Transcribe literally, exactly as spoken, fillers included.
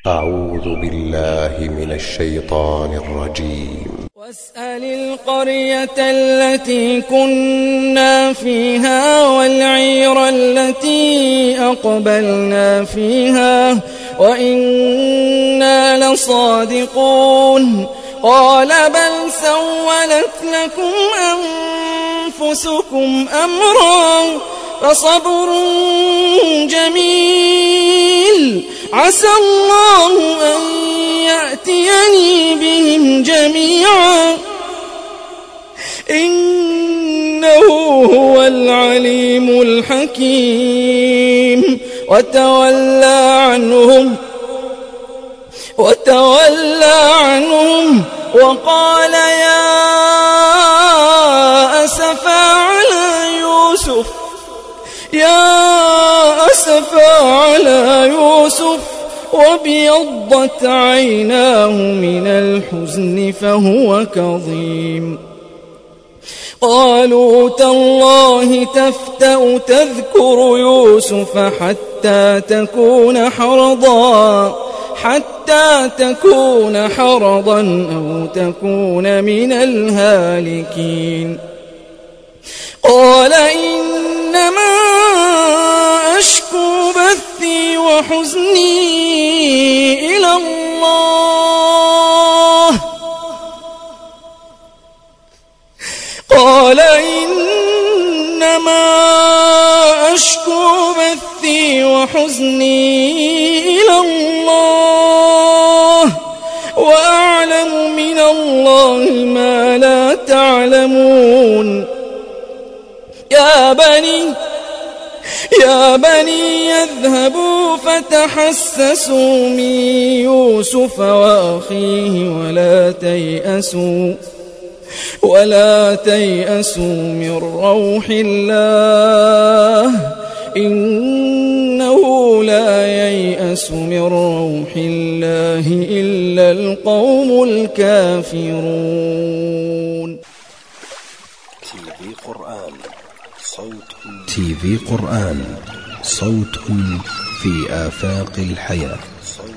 أعوذ بالله من الشيطان الرجيم. واسأل القرية التي كنا فيها والعير التي أقبلنا فيها وإنا لصادقون. قال بل سولت لكم أنفسكم أمرا فصبر جميل عسى الله أن يأتيني بهم جميعا إنه هو العليم الحكيم. وتولى عنهم وتولى عنهم وقال يا أسفا على يوسف يا أسفا على يوسف وابيضت عيناه من الحزن فهو كظيم. قالوا تالله تفتأ تذكر يوسف حتى تكون حرضا حتى تكون حرضا أو تكون من الهالكين. قال إنما أشكو بثي وحزني إلى الله قال إنما أشكو بثي وحزني إلى الله وأعلم من الله ما لا تعلمون. يا بني يا بني يذهبوا فتحسسوا من يوسف وأخيه ولا تيأسوا ولا تيأسوا من روح الله إنه لا ييأس من روح الله إلا القوم الكافرون. تي في قرآن صوت تي في قرآن صوت في آفاق الحياة.